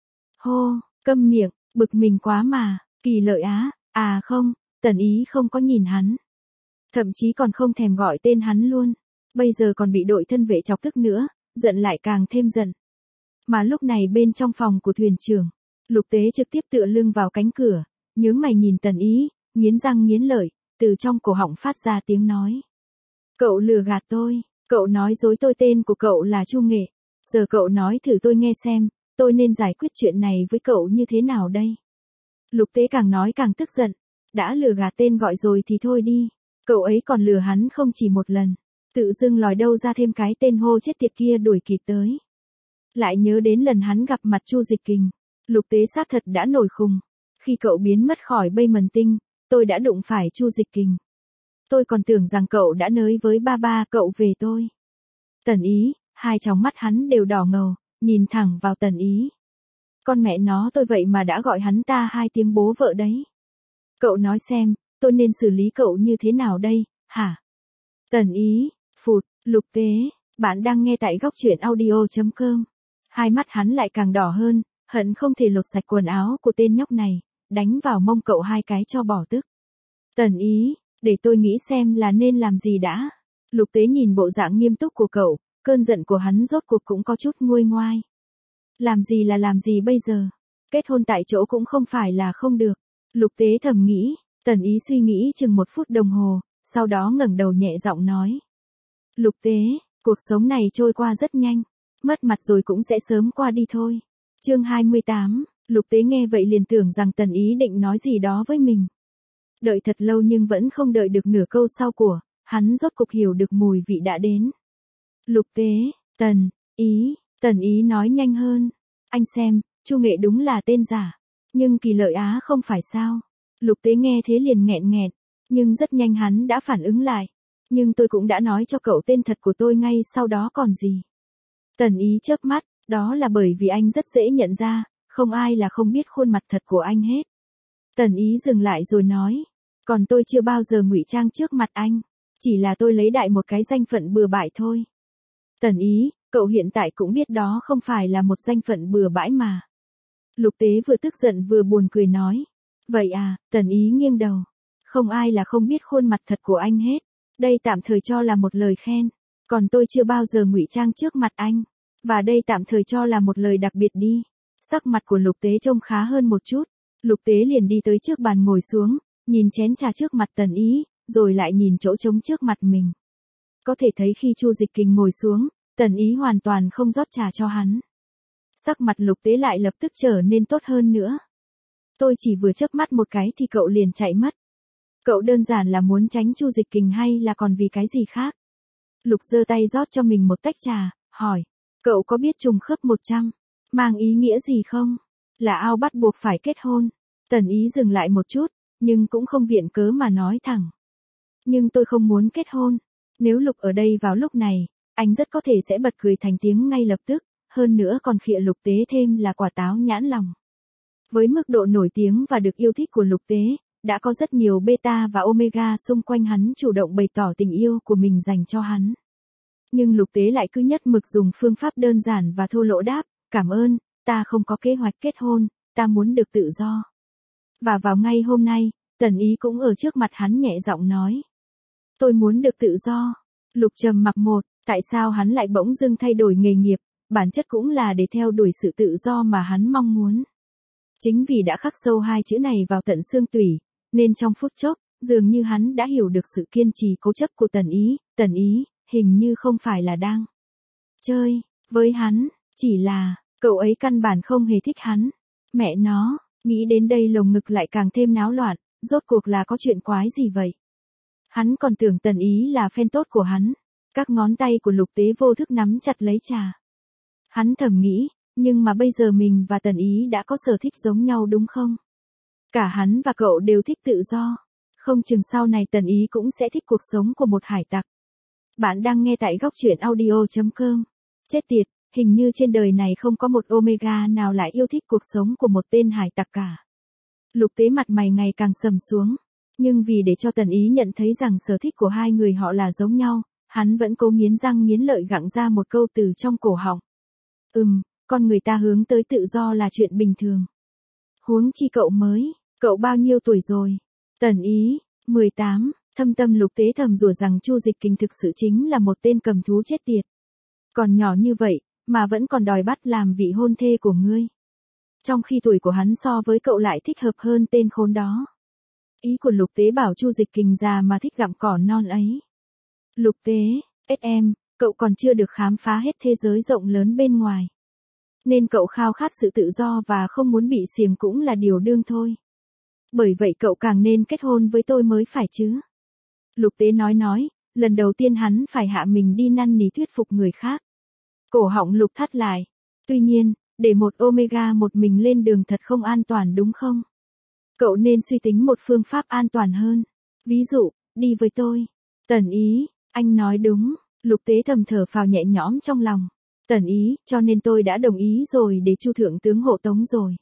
Câm miệng, bực mình quá mà, Kỳ Lợi không, Tần Ý không có nhìn hắn. Thậm chí còn không thèm gọi tên hắn luôn. Bây giờ còn bị đội thân vệ chọc tức nữa, giận lại càng thêm giận. Mà lúc này bên trong phòng của thuyền trưởng, Lục Tế trực tiếp tựa lưng vào cánh cửa, nhướng mày nhìn Tần Ý, nghiến răng nghiến lợi, từ trong cổ họng phát ra tiếng nói. Cậu lừa gạt tôi, cậu nói dối tôi, tên của cậu là Chu Nghệ. Giờ cậu nói thử tôi nghe xem, tôi nên giải quyết chuyện này với cậu như thế nào đây? Lục Tế càng nói càng tức giận, đã lừa gạt tên gọi rồi thì thôi đi, cậu ấy còn lừa hắn không chỉ một lần, tự dưng lòi đâu ra thêm cái tên Hô chết tiệt kia đuổi kịp tới. Lại nhớ đến lần hắn gặp mặt Chu Dịch Kình, Lục Tế xác thật đã nổi khùng. Khi cậu biến mất khỏi Bay Mần Tinh, tôi đã đụng phải Chu Dịch Kình. Tôi còn tưởng rằng cậu đã nới với ba cậu về tôi. Tần Ý, hai tròng mắt hắn đều đỏ ngầu, nhìn thẳng vào Tần Ý. Con mẹ nó, tôi vậy mà đã gọi hắn ta 2 tiếng bố vợ đấy. Cậu nói xem, tôi nên xử lý cậu như thế nào đây, hả? Tần Ý, phụt, Lục Tế, bạn đang nghe tại góc truyện audio.com. Hai mắt hắn lại càng đỏ hơn, hận không thể lột sạch quần áo của tên nhóc này, đánh vào mông cậu 2 cái cho bỏ tức. Tần Ý, để tôi nghĩ xem là nên làm gì đã. Lục Tế nhìn bộ dạng nghiêm túc của cậu, cơn giận của hắn rốt cuộc cũng có chút nguôi ngoai. Làm gì là làm gì bây giờ? Kết hôn tại chỗ cũng không phải là không được. Lục Tế thầm nghĩ, Tần Ý suy nghĩ chừng 1 phút đồng hồ, sau đó ngẩng đầu nhẹ giọng nói. Lục Tế, cuộc sống này trôi qua rất nhanh, mất mặt rồi cũng sẽ sớm qua đi thôi. Chương 28, Lục Tế nghe vậy liền tưởng rằng Tần Ý định nói gì đó với mình. Đợi thật lâu nhưng vẫn không đợi được nửa câu sau của, hắn rốt cục hiểu được mùi vị đã đến. Lục Tế, Tần Ý nói nhanh hơn. Anh xem, Chu Nghệ đúng là tên giả. Nhưng Kỳ Lợi không phải sao. Lục Tế nghe thế liền nghẹn nghẹn. Nhưng rất nhanh hắn đã phản ứng lại. Nhưng tôi cũng đã nói cho cậu tên thật của tôi ngay sau đó còn gì. Tần Ý chớp mắt, đó là bởi vì anh rất dễ nhận ra, không ai là không biết khuôn mặt thật của anh hết. Tần Ý dừng lại rồi nói. Còn tôi chưa bao giờ ngụy trang trước mặt anh. Chỉ là tôi lấy đại một cái danh phận bừa bãi thôi. Tần Ý, cậu hiện tại cũng biết đó không phải là một danh phận bừa bãi mà. Lục Tế vừa tức giận vừa buồn cười nói. Vậy Tần Ý nghiêng đầu. Không ai là không biết khuôn mặt thật của anh hết. Đây tạm thời cho là một lời khen. Còn tôi chưa bao giờ ngụy trang trước mặt anh. Và đây tạm thời cho là một lời đặc biệt đi. Sắc mặt của Lục Tế trông khá hơn một chút. Lục Tế liền đi tới trước bàn ngồi xuống, nhìn chén trà trước mặt Tần Ý, rồi lại nhìn chỗ trống trước mặt mình. Có thể thấy khi Chu Dịch Kình ngồi xuống, Tần Ý hoàn toàn không rót trà cho hắn. Sắc mặt Lục Tế lại lập tức trở nên tốt hơn nữa. Tôi chỉ vừa chớp mắt một cái thì cậu liền chạy mất. Cậu đơn giản là muốn tránh Chu Dịch Kình hay là còn vì cái gì khác? Lục giơ tay rót cho mình một tách trà, hỏi. Cậu có biết trùng khớp 100 mang ý nghĩa gì không? Là ao bắt buộc phải kết hôn. Tần Ý dừng lại một chút, nhưng cũng không viện cớ mà nói thẳng. Nhưng tôi không muốn kết hôn. Nếu Lục ở đây vào lúc này, anh rất có thể sẽ bật cười thành tiếng ngay lập tức, hơn nữa còn khịa Lục Tế thêm là quả táo nhãn lòng. Với mức độ nổi tiếng và được yêu thích của Lục Tế, đã có rất nhiều beta và omega xung quanh hắn chủ động bày tỏ tình yêu của mình dành cho hắn. Nhưng Lục Tế lại cứ nhất mực dùng phương pháp đơn giản và thô lỗ đáp, cảm ơn, ta không có kế hoạch kết hôn, ta muốn được tự do. Và vào ngay hôm nay, Tần Ý cũng ở trước mặt hắn nhẹ giọng nói. Tôi muốn được tự do. Lục trầm mặc một, tại sao hắn lại bỗng dưng thay đổi nghề nghiệp, bản chất cũng là để theo đuổi sự tự do mà hắn mong muốn. Chính vì đã khắc sâu hai chữ này vào tận xương tủy, nên trong phút chốc, dường như hắn đã hiểu được sự kiên trì cố chấp của Tần Ý, hình như không phải là đang chơi với hắn, chỉ là, cậu ấy căn bản không hề thích hắn. Mẹ nó, nghĩ đến đây lồng ngực lại càng thêm náo loạn, rốt cuộc là có chuyện quái gì vậy? Hắn còn tưởng Tần Ý là fan tốt của hắn. Các ngón tay của Lục Tế vô thức nắm chặt lấy trà. Hắn thầm nghĩ, nhưng mà bây giờ mình và Tần Ý đã có sở thích giống nhau đúng không? Cả hắn và cậu đều thích tự do. Không chừng sau này Tần Ý cũng sẽ thích cuộc sống của một hải tặc. Bạn đang nghe tại góc truyện audio.com. Chết tiệt, hình như trên đời này không có một omega nào lại yêu thích cuộc sống của một tên hải tặc cả. Lục Tế mặt mày ngày càng sầm xuống. Nhưng vì để cho Tần Ý nhận thấy rằng sở thích của hai người họ là giống nhau, hắn vẫn cố nghiến răng nghiến lợi gặng ra một câu từ trong cổ họng. Con người ta hướng tới tự do là chuyện bình thường. Huống chi cậu bao nhiêu tuổi rồi? Tần Ý, 18, thâm tâm Lục Tế thầm rủa rằng Chu Dịch Kình thực sự chính là một tên cầm thú chết tiệt. Còn nhỏ như vậy, mà vẫn còn đòi bắt làm vị hôn thê của ngươi. Trong khi tuổi của hắn so với cậu lại thích hợp hơn tên khốn đó. Ý của Lục Tế bảo Chu Dịch Kình già mà thích gặm cỏ non ấy. Lục Tế, SM, cậu còn chưa được khám phá hết thế giới rộng lớn bên ngoài. Nên cậu khao khát sự tự do và không muốn bị xiềng cũng là điều đương thôi. Bởi vậy cậu càng nên kết hôn với tôi mới phải chứ. Lục Tế nói, lần đầu tiên hắn phải hạ mình đi năn nỉ thuyết phục người khác. Cổ họng Lục thắt lại. Tuy nhiên, để một omega một mình lên đường thật không an toàn đúng không? Cậu nên suy tính một phương pháp an toàn hơn. Ví dụ, đi với tôi. Tần Ý, anh nói đúng. Lục Tế thầm thở phào nhẹ nhõm trong lòng. Tần Ý, cho nên tôi đã đồng ý rồi để Chu thượng tướng hộ tống rồi.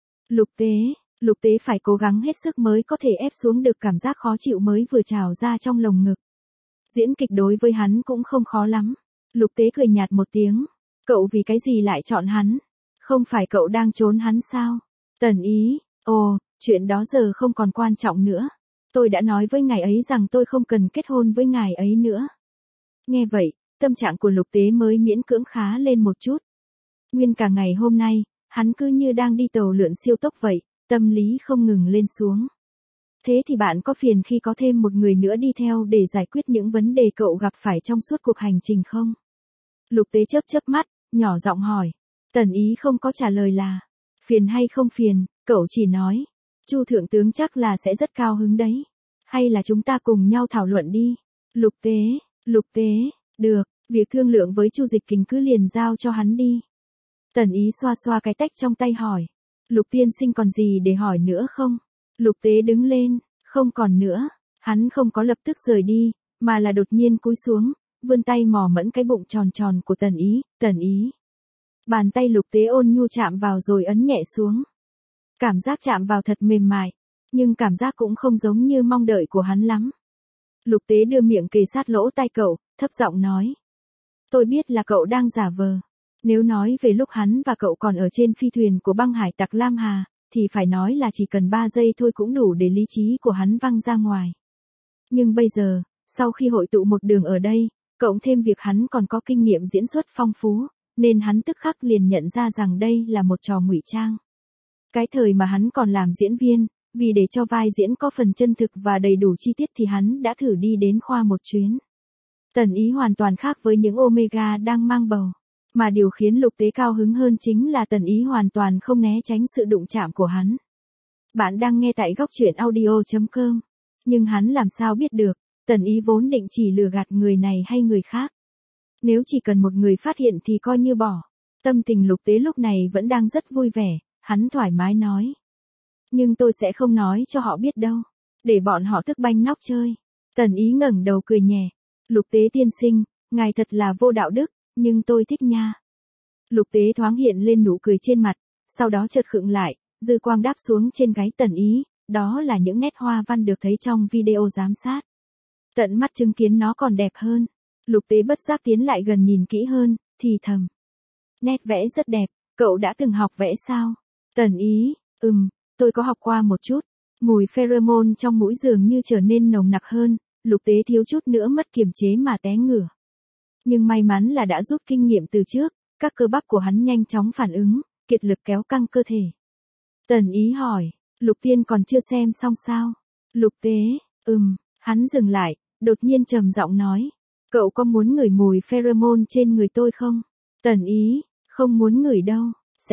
Lục Tế phải cố gắng hết sức mới có thể ép xuống được cảm giác khó chịu mới vừa trào ra trong lồng ngực. Diễn kịch đối với hắn cũng không khó lắm. Lục Tế cười nhạt một tiếng. Cậu vì cái gì lại chọn hắn? Không phải cậu đang trốn hắn sao? Tần Ý, chuyện đó giờ không còn quan trọng nữa. Tôi đã nói với ngài ấy rằng tôi không cần kết hôn với ngài ấy nữa. Nghe vậy, tâm trạng của Lục Tế mới miễn cưỡng khá lên một chút. Nguyên cả ngày hôm nay, hắn cứ như đang đi tàu lượn siêu tốc vậy, tâm lý không ngừng lên xuống. Thế thì bạn có phiền khi có thêm một người nữa đi theo để giải quyết những vấn đề cậu gặp phải trong suốt cuộc hành trình không? Lục Tế chớp mắt, nhỏ giọng hỏi. Tần Ý không có trả lời là, phiền hay không phiền, cậu chỉ nói. Chu thượng tướng chắc là sẽ rất cao hứng đấy. Hay là chúng ta cùng nhau thảo luận đi. Lục Tế, được, việc thương lượng với Chu Dịch Kình cứ liền giao cho hắn đi. Tần Ý xoa xoa cái tách trong tay hỏi. Lục tiên sinh còn gì để hỏi nữa không? Lục Tế đứng lên, không còn nữa. Hắn không có lập tức rời đi, mà là đột nhiên cúi xuống, vươn tay mò mẫm cái bụng tròn tròn của Tần Ý. Bàn tay Lục Tế ôn nhu chạm vào rồi ấn nhẹ xuống. Cảm giác chạm vào thật mềm mại, nhưng cảm giác cũng không giống như mong đợi của hắn lắm. Lục Tế đưa miệng kề sát lỗ tai cậu, thấp giọng nói. Tôi biết là cậu đang giả vờ. Nếu nói về lúc hắn và cậu còn ở trên phi thuyền của băng hải tặc Lam Hà, thì phải nói là chỉ cần 3 giây thôi cũng đủ để lý trí của hắn văng ra ngoài. Nhưng bây giờ, sau khi hội tụ một đường ở đây, cộng thêm việc hắn còn có kinh nghiệm diễn xuất phong phú, nên hắn tức khắc liền nhận ra rằng đây là một trò ngụy trang. Cái thời mà hắn còn làm diễn viên, vì để cho vai diễn có phần chân thực và đầy đủ chi tiết thì hắn đã thử đi đến khoa một chuyến. Tần Ý hoàn toàn khác với những omega đang mang bầu. Mà điều khiến Lục Tế cao hứng hơn chính là Tần Ý hoàn toàn không né tránh sự đụng chạm của hắn. Bạn đang nghe tại góc truyện audio.com. Nhưng hắn làm sao biết được, Tần Ý vốn định chỉ lừa gạt người này hay người khác. Nếu chỉ cần một người phát hiện thì coi như bỏ. Tâm tình Lục Tế lúc này vẫn đang rất vui vẻ, hắn thoải mái nói. Nhưng tôi sẽ không nói cho họ biết đâu. Để bọn họ thức banh nóc chơi. Tần Ý ngẩng đầu cười nhẹ. Lục Tế tiên sinh, ngài thật là vô đạo đức, nhưng tôi thích nha. Lục Tế thoáng hiện lên nụ cười trên mặt, sau đó chợt khựng lại, dư quang đáp xuống trên gáy Tần Ý, đó là những nét hoa văn được thấy trong video giám sát. Tận mắt chứng kiến nó còn đẹp hơn. Lục Tế bất giác tiến lại gần nhìn kỹ hơn, thì thầm. Nét vẽ rất đẹp, cậu đã từng học vẽ sao? Tần Ý, tôi có học qua một chút. Mùi pheromone trong mũi dường như trở nên nồng nặc hơn, Lục Tế thiếu chút nữa mất kiềm chế mà té ngửa. Nhưng may mắn là đã rút kinh nghiệm từ trước, các cơ bắp của hắn nhanh chóng phản ứng, kiệt lực kéo căng cơ thể. Tần Ý hỏi, Lục Tiên còn chưa xem xong sao? Lục Tế, hắn dừng lại, đột nhiên trầm giọng nói, cậu có muốn ngửi mùi pheromone trên người tôi không? Tần Ý, không muốn ngửi đâu, sẽ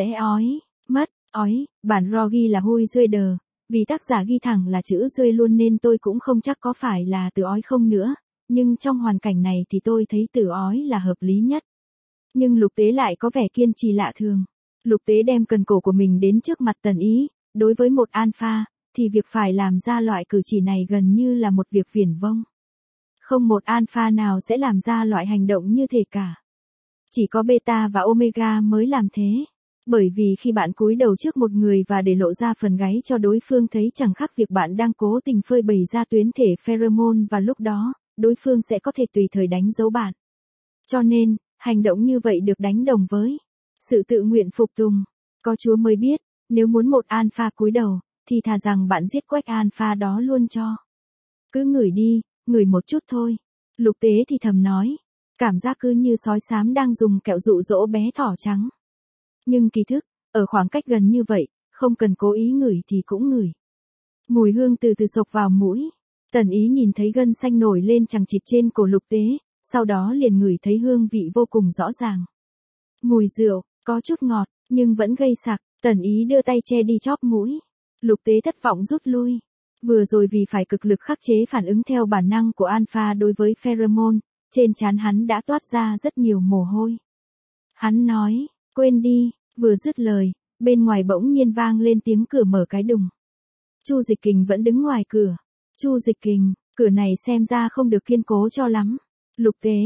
ói, bản ro ghi là hui duê đờ, vì tác giả ghi thẳng là chữ duê luôn nên tôi cũng không chắc có phải là từ ói không nữa, nhưng trong hoàn cảnh này thì tôi thấy từ ói là hợp lý nhất. Nhưng Lục Tế lại có vẻ kiên trì lạ thường. Lục Tế đem cần cổ của mình đến trước mặt Tần Ý, đối với một alpha, thì việc phải làm ra loại cử chỉ này gần như là một việc viển vông. Không một alpha nào sẽ làm ra loại hành động như thế cả. Chỉ có beta và omega mới làm thế. Bởi vì khi bạn cúi đầu trước một người và để lộ ra phần gáy cho đối phương thấy chẳng khác việc bạn đang cố tình phơi bày ra tuyến thể pheromone và lúc đó, đối phương sẽ có thể tùy thời đánh dấu bạn. Cho nên, hành động như vậy được đánh đồng với sự tự nguyện phục tùng. Có Chúa mới biết, nếu muốn một alpha cúi đầu, thì thà rằng bạn giết quách alpha đó luôn cho. Cứ ngửi đi, ngửi một chút thôi. Lục Tế thì thầm nói. Cảm giác cứ như sói xám đang dùng kẹo dụ dỗ bé thỏ trắng. Nhưng kỳ thực, ở khoảng cách gần như vậy, không cần cố ý ngửi thì cũng ngửi. Mùi hương từ từ xộc vào mũi. Tần Ý nhìn thấy gân xanh nổi lên chằng chịt trên cổ Lục Tế, sau đó liền ngửi thấy hương vị vô cùng rõ ràng. Mùi rượu, có chút ngọt, nhưng vẫn gây sặc. Tần Ý đưa tay che đi chóp mũi. Lục Tế thất vọng rút lui. Vừa rồi vì phải cực lực khắc chế phản ứng theo bản năng của alpha đối với pheromone, trên trán hắn đã toát ra rất nhiều mồ hôi. Hắn nói, quên đi, vừa dứt lời, bên ngoài bỗng nhiên vang lên tiếng cửa mở cái đùng. Chu Dịch Kình vẫn đứng ngoài cửa. Chu Dịch Kình, cửa này xem ra không được kiên cố cho lắm. Lục Tế,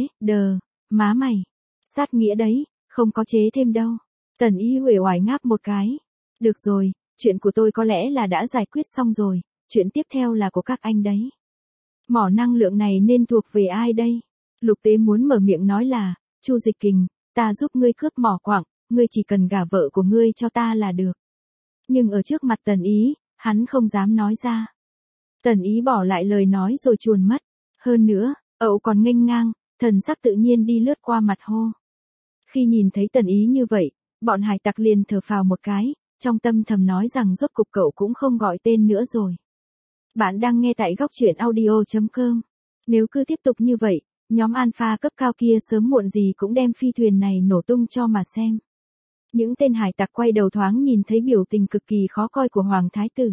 má mày. Sát nghĩa đấy, không có chế thêm đâu. Tần Ý uể oải ngáp một cái. Được rồi, chuyện của tôi có lẽ là đã giải quyết xong rồi, chuyện tiếp theo là của các anh đấy. Mỏ năng lượng này nên thuộc về ai đây? Lục Tế muốn mở miệng nói là, Chu Dịch Kình, ta giúp ngươi cướp mỏ quặng, ngươi chỉ cần gả vợ của ngươi cho ta là được. Nhưng ở trước mặt Tần Ý, hắn không dám nói ra. Tần Ý bỏ lại lời nói rồi chuồn mất. Hơn nữa, ậu còn nghênh ngang, thần sắc tự nhiên đi lướt qua mặt hô. Khi nhìn thấy Tần Ý như vậy, bọn hải tặc liền thở phào một cái, trong tâm thầm nói rằng rốt cục cậu cũng không gọi tên nữa rồi. Bạn đang nghe tại góc truyện audio.com. Nếu cứ tiếp tục như vậy, nhóm alpha cấp cao kia sớm muộn gì cũng đem phi thuyền này nổ tung cho mà xem. Những tên hải tặc quay đầu thoáng nhìn thấy biểu tình cực kỳ khó coi của Hoàng Thái Tử.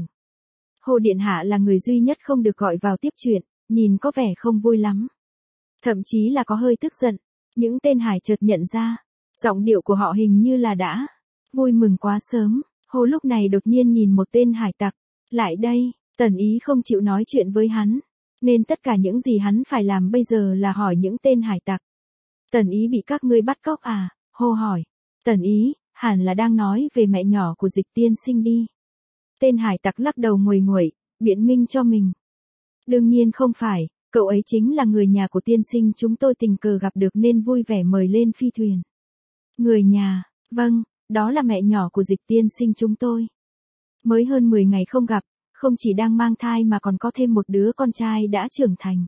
Hồ Điện Hạ là người duy nhất không được gọi vào tiếp chuyện, nhìn có vẻ không vui lắm. Thậm chí là có hơi tức giận. Những tên hải chợt nhận ra, giọng điệu của họ hình như là đã vui mừng quá sớm. Hồ lúc này đột nhiên nhìn một tên hải tặc. Lại đây, Tần Ý không chịu nói chuyện với hắn. Nên tất cả những gì hắn phải làm bây giờ là hỏi những tên hải tặc. Tần Ý bị các ngươi bắt cóc à? Hồ hỏi. Tần Ý, hẳn là đang nói về mẹ nhỏ của Dịch tiên sinh đi. Tên hải tặc lắc đầu nguầy nguậy, biện minh cho mình. Đương nhiên không phải, cậu ấy chính là người nhà của tiên sinh chúng tôi tình cờ gặp được nên vui vẻ mời lên phi thuyền. Người nhà, vâng, đó là mẹ nhỏ của Dịch tiên sinh chúng tôi. Mới hơn 10 ngày không gặp, không chỉ đang mang thai mà còn có thêm một đứa con trai đã trưởng thành.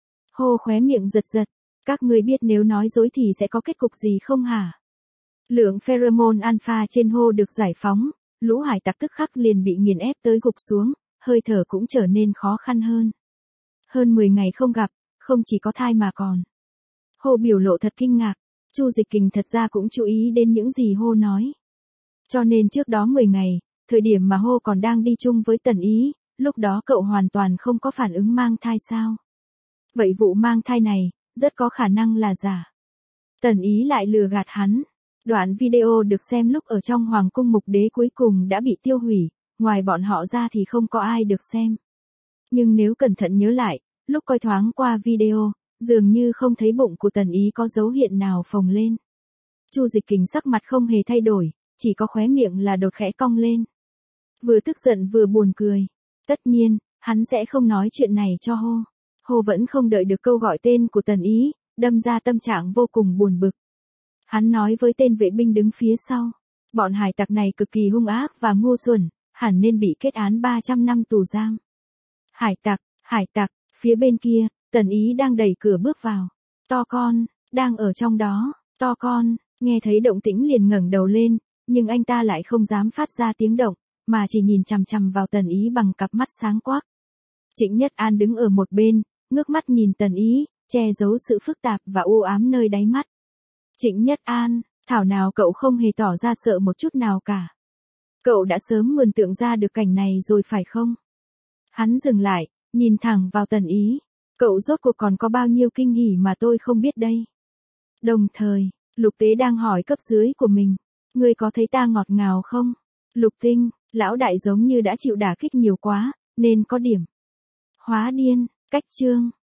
Hồ khóe miệng giật giật, các ngươi biết nếu nói dối thì sẽ có kết cục gì không hả? Lượng pheromone alpha trên Hồ được giải phóng, lũ hải tặc tức khắc liền bị nghiền ép tới gục xuống, hơi thở cũng trở nên khó khăn hơn. Hơn 10 ngày không gặp, không chỉ có thai mà còn. Hồ biểu lộ thật kinh ngạc, Chu Dịch Kình thật ra cũng chú ý đến những gì Hồ nói. Cho nên trước đó 10 ngày, thời điểm mà Hồ còn đang đi chung với Tần Ý, lúc đó cậu hoàn toàn không có phản ứng mang thai sao? Vậy vụ mang thai này, rất có khả năng là giả. Tần Ý lại lừa gạt hắn. Đoạn video được xem lúc ở trong Hoàng cung Mục Đế cuối cùng đã bị tiêu hủy, ngoài bọn họ ra thì không có ai được xem. Nhưng nếu cẩn thận nhớ lại, lúc coi thoáng qua video, dường như không thấy bụng của Tần Ý có dấu hiện nào phồng lên. Chu Dịch Kình sắc mặt không hề thay đổi, chỉ có khóe miệng là đột khẽ cong lên. Vừa tức giận vừa buồn cười. Tất nhiên, hắn sẽ không nói chuyện này cho Hồ. Hồ vẫn không đợi được câu gọi tên của Tần Ý, đâm ra tâm trạng vô cùng buồn bực. Hắn nói với tên vệ binh đứng phía sau. Bọn hải tặc này cực kỳ hung ác và ngu xuẩn, hẳn nên bị kết án 300 năm tù giam. Hải tặc, phía bên kia, Tần Ý đang đẩy cửa bước vào. To con, đang ở trong đó, to con, nghe thấy động tĩnh liền ngẩng đầu lên, nhưng anh ta lại không dám phát ra tiếng động, mà chỉ nhìn chằm chằm vào Tần Ý bằng cặp mắt sáng quắc. Trịnh Nhất An đứng ở một bên, ngước mắt nhìn Tần Ý, che giấu sự phức tạp và u ám nơi đáy mắt. Trịnh Nhất An, thảo nào cậu không hề tỏ ra sợ một chút nào cả. Cậu đã sớm mường tượng ra được cảnh này rồi phải không? Hắn dừng lại, nhìn thẳng vào Tần Ý. Cậu rốt cuộc còn có bao nhiêu kinh hỉ mà tôi không biết đây. Đồng thời, Lục Tế đang hỏi cấp dưới của mình. Ngươi có thấy ta ngọt ngào không? Lục Tinh, lão đại giống như đã chịu đả kích nhiều quá, nên có điểm hóa điên. Cách chương